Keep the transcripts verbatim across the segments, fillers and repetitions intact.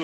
Dudu.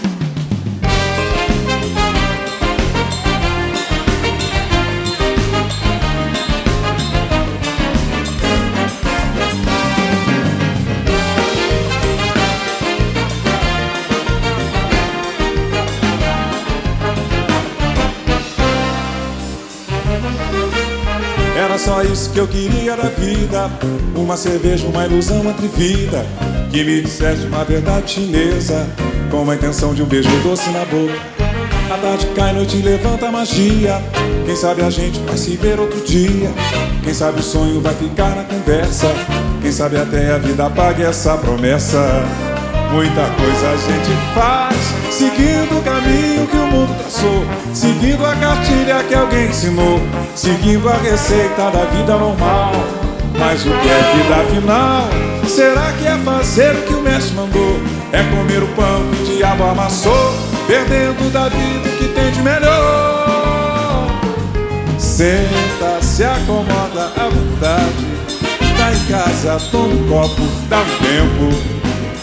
Era só isso que eu queria da vida, uma cerveja, uma ilusão atrevida, que me dissesse uma verdade chinesa, com a intenção de um beijo doce na boca. A tarde cai, noite levanta a magia, quem sabe a gente vai se ver outro dia, quem sabe o sonho vai ficar na conversa, quem sabe até a vida pague essa promessa. Muita coisa a gente faz, seguindo o caminho que o mundo traçou, seguindo a cartilha que alguém ensinou, seguindo a receita da vida normal. Mas o que é vida afinal? Será que é fazer o que o mestre mandou? É comer o pão que o diabo amassou, perdendo da vida o que tem de melhor. Senta, se acomoda à vontade, tá em casa, toma um copo, dá um tempo.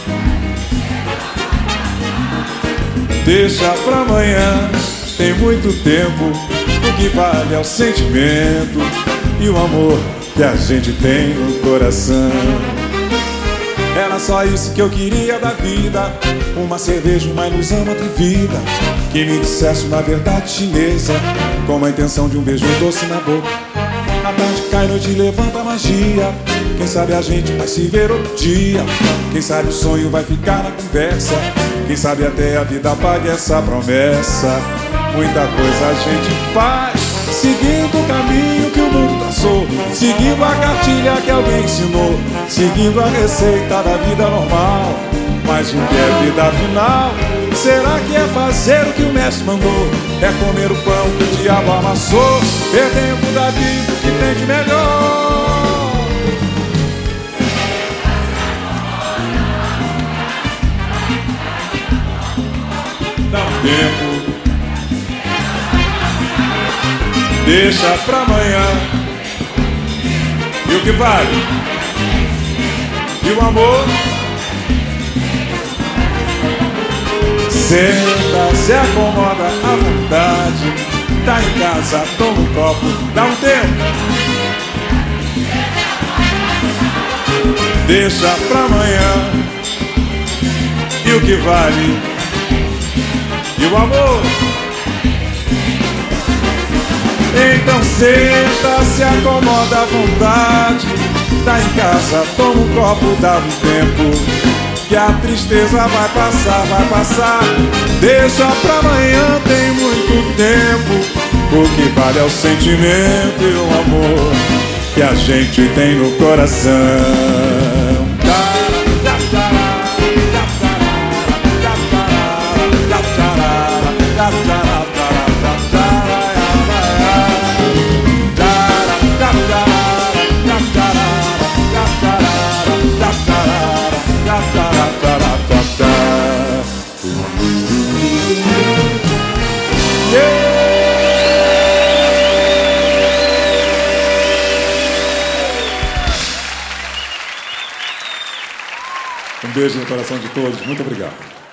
Deixa pra amanhã, tem muito tempo. O que vale é o sentimento e o amor que a gente tem no coração. Era só isso que eu queria da vida, uma cerveja, uma ilusão atrevida, que me dissesse uma verdade chinesa, com a intenção de um beijo doce na boca. A tarde cai, noite levanta a magia, quem sabe a gente vai se ver outro dia, quem sabe o sonho vai ficar na conversa, quem sabe até a vida pague essa promessa. Muita coisa a gente faz, seguindo o caminho que o mundo traçou, seguindo a cartilha que alguém ensinou, seguindo a receita da vida normal. Mas o que é vida afinal? Será que é fazer o que o mestre mandou? É comer o pão que o diabo amassou, perdendo da vida o que tem de melhor. Dá um tempo, deixa pra amanhã. E o que vale? E o amor? Senta, se acomoda à vontade, tá em casa, toma um copo, dá um tempo. Deixa pra amanhã. E o que vale? E o amor? Então senta, se acomoda à vontade, tá em casa, toma um copo, dá um tempo, que a tristeza vai passar, vai passar. Deixa pra amanhã, tem muito tempo. O que vale é o sentimento e o amor que a gente tem no coração. Um beijo no coração de todos. Muito obrigado.